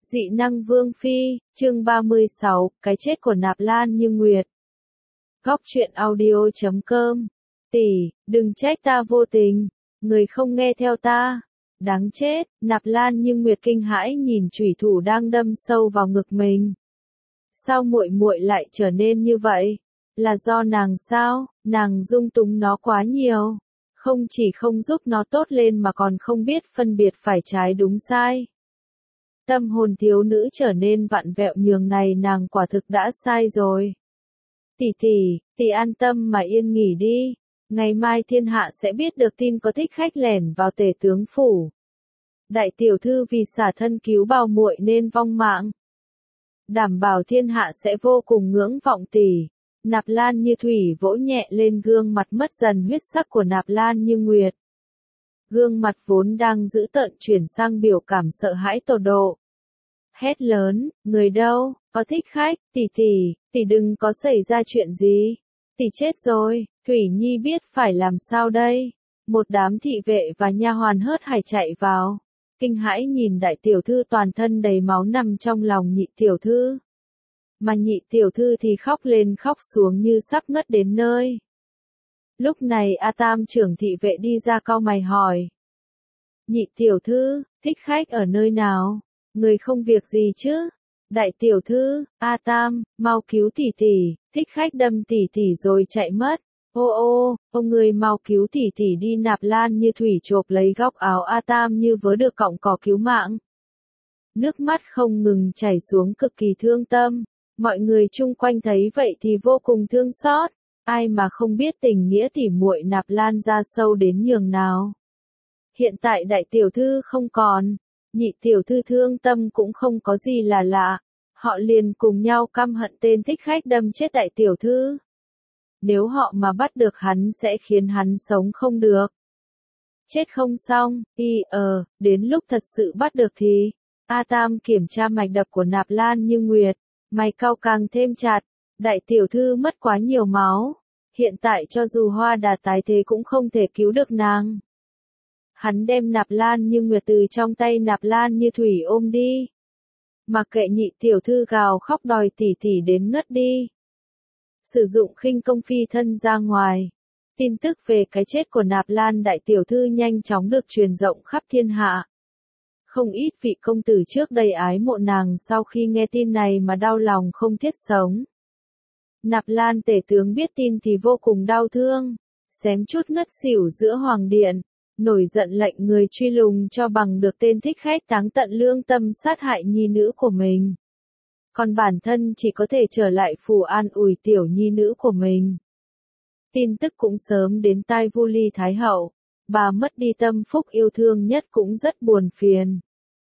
Dị năng Vương Phi, chương 36, cái chết của Nạp Lan Như Nguyệt. Góc truyện audio.com. Tỷ, đừng trách ta vô tình, người không nghe theo ta. Đáng chết, Nạp Lan Như Nguyệt kinh hãi nhìn chủy thủ đang đâm sâu vào ngực mình. Sao muội muội lại trở nên như vậy? Là do nàng sao? Nàng dung túng nó quá nhiều. Không chỉ không giúp nó tốt lên mà còn không biết phân biệt phải trái đúng sai. Tâm hồn thiếu nữ trở nên vặn vẹo nhường này nàng quả thực đã sai rồi. Tỷ an tâm mà yên nghỉ đi. Ngày mai thiên hạ sẽ biết được tin có thích khách lẻn vào tể tướng phủ. Đại tiểu thư vì xả thân cứu bào muội nên vong mạng. Đảm bảo thiên hạ sẽ vô cùng ngưỡng vọng tỷ. Nạp Lan Như Thủy vỗ nhẹ lên gương mặt mất dần huyết sắc của Nạp Lan Như Nguyệt. Gương mặt vốn đang dữ tợn chuyển sang biểu cảm sợ hãi tột độ. Hét lớn, người đâu, có thích khách, tỷ đừng có xảy ra chuyện gì. Tỷ chết rồi, Thủy Nhi biết phải làm sao đây. Một đám thị vệ và nha hoàn hớt hải chạy vào. Kinh hãi nhìn đại tiểu thư toàn thân đầy máu nằm trong lòng nhị tiểu thư. Mà nhị tiểu thư thì khóc lên khóc xuống như sắp ngất đến nơi. Lúc này A Tam trưởng thị vệ đi ra cau mày hỏi. Nhị tiểu thư, thích khách ở nơi nào? Người không việc gì chứ? Đại tiểu thư, A Tam, mau cứu tỷ, thích khách đâm tỷ rồi chạy mất. Ông người mau cứu tỷ đi. Nạp Lan Như Thủy chộp lấy góc áo A Tam như vớ được cọng cỏ cứu mạng. Nước mắt không ngừng chảy xuống cực kỳ thương tâm. Mọi người chung quanh thấy vậy thì vô cùng thương xót. Ai mà không biết tình nghĩa tỉ muội Nạp Lan ra sâu đến nhường nào. Hiện tại đại tiểu thư không còn. Nhị tiểu thư thương tâm cũng không có gì là lạ. Họ liền cùng nhau căm hận tên thích khách đâm chết đại tiểu thư. Nếu họ mà bắt được hắn sẽ khiến hắn sống không được. Chết không xong, đến lúc thật sự bắt được thì. A Tam kiểm tra mạch đập của Nạp Lan Như Nguyệt. Mày cau càng thêm chặt. Đại tiểu thư mất quá nhiều máu. Hiện tại cho dù Hoa Đà tái thế cũng không thể cứu được nàng. Hắn đem Nạp Lan Như Nguyệt từ trong tay Nạp Lan Như Thủy ôm đi. Mặc kệ nhị tiểu thư gào khóc đòi tỷ đến ngất đi. Sử dụng khinh công phi thân ra ngoài. Tin tức về cái chết của Nạp Lan đại tiểu thư nhanh chóng được truyền rộng khắp thiên hạ. Không ít vị công tử trước đây ái mộ nàng sau khi nghe tin này mà đau lòng không thiết sống. Nạp Lan tể tướng biết tin thì vô cùng đau thương. Xém chút ngất xỉu giữa hoàng điện. Nổi giận lệnh người truy lùng cho bằng được tên thích khách táng tận lương tâm sát hại nhi nữ của mình. Còn bản thân chỉ có thể trở lại phủ an ủi tiểu nhi nữ của mình. Tin tức cũng sớm đến tai Vu Ly Thái Hậu. Bà mất đi tâm phúc yêu thương nhất cũng rất buồn phiền.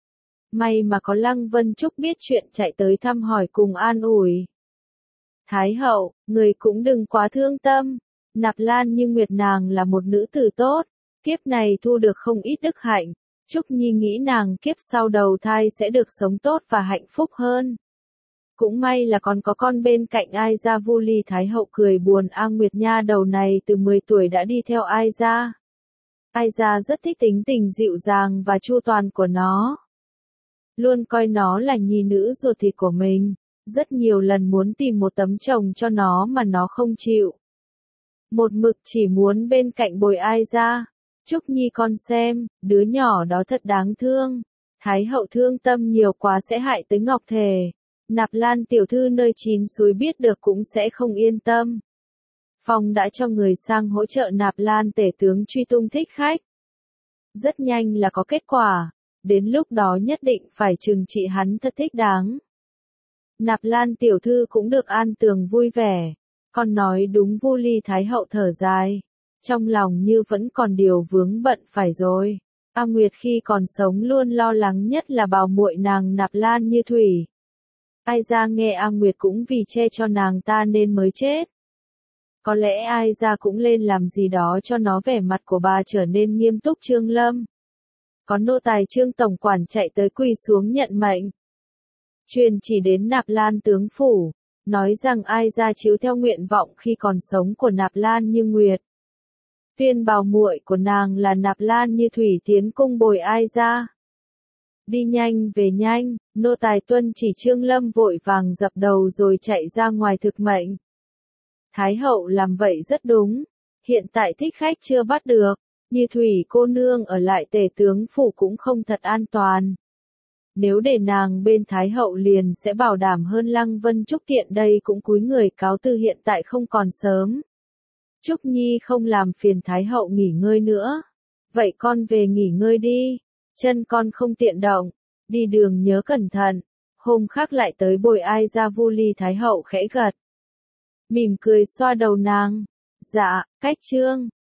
May mà có Lăng Vân Trúc biết chuyện chạy tới thăm hỏi cùng an ủi. Thái Hậu, người cũng đừng quá thương tâm. Nạp Lan Như Nguyệt nàng là một nữ tử tốt. Kiếp này thu được không ít đức hạnh, Trúc Nhi nghĩ nàng kiếp sau đầu thai sẽ được sống tốt và hạnh phúc hơn. Cũng may là còn có con bên cạnh Ai Gia. Vu Ly Thái Hậu cười buồn. A Nguyệt nha đầu này từ 10 tuổi đã đi theo Ai Gia. Ai Gia rất thích tính tình dịu dàng và chu toàn của nó. Luôn coi nó là nhi nữ ruột thịt của mình. Rất nhiều lần muốn tìm một tấm chồng cho nó mà nó không chịu. Một mực chỉ muốn bên cạnh bồi Ai Gia. Trúc Nhi con xem, đứa nhỏ đó thật đáng thương. Thái hậu thương tâm nhiều quá sẽ hại tới Ngọc Thể. Nạp Lan tiểu thư nơi chín suối biết được cũng sẽ không yên tâm. Phong đã cho người sang hỗ trợ Nạp Lan tể tướng truy tung thích khách. Rất nhanh là có kết quả. Đến lúc đó nhất định phải trừng trị hắn thật thích đáng. Nạp Lan tiểu thư cũng được an tường vui vẻ. Con nói đúng. Vu Ly Thái Hậu thở dài. Trong lòng như vẫn còn điều vướng bận phải rồi. A Nguyệt khi còn sống luôn lo lắng nhất là bào muội nàng Nạp Lan Như Thủy. Ai Gia nghe A Nguyệt cũng vì che cho nàng ta nên mới chết. Có lẽ Ai Gia cũng lên làm gì đó cho nó vẻ mặt của bà trở nên nghiêm túc. Trương Lâm. Có nô tài Trương tổng quản chạy tới quỳ xuống nhận mệnh. Truyền chỉ đến Nạp Lan tướng phủ. Nói rằng Ai Gia chiếu theo nguyện vọng khi còn sống của Nạp Lan Như Nguyệt. Tuyên bào muội của nàng là Nạp Lan Như Thủy tiến cung bồi Ai Gia. Đi nhanh về nhanh, nô tài tuân chỉ. Trương Lâm vội vàng dập đầu rồi chạy ra ngoài thực mệnh. Thái hậu làm vậy rất đúng. Hiện tại thích khách chưa bắt được, như Thủy cô nương ở lại Tề tướng phủ cũng không thật an toàn. Nếu để nàng bên Thái hậu liền sẽ bảo đảm hơn. Lăng Vân Trúc tiện đây cũng cúi người cáo từ, hiện tại không còn sớm. Trúc Nhi không làm phiền Thái hậu nghỉ ngơi nữa. Vậy con về nghỉ ngơi đi, chân con không tiện động, đi đường nhớ cẩn thận, hôm khác lại tới bồi ai ra. Vu Ly Thái hậu khẽ gật, mỉm cười xoa đầu nàng. Dạ, cách trương.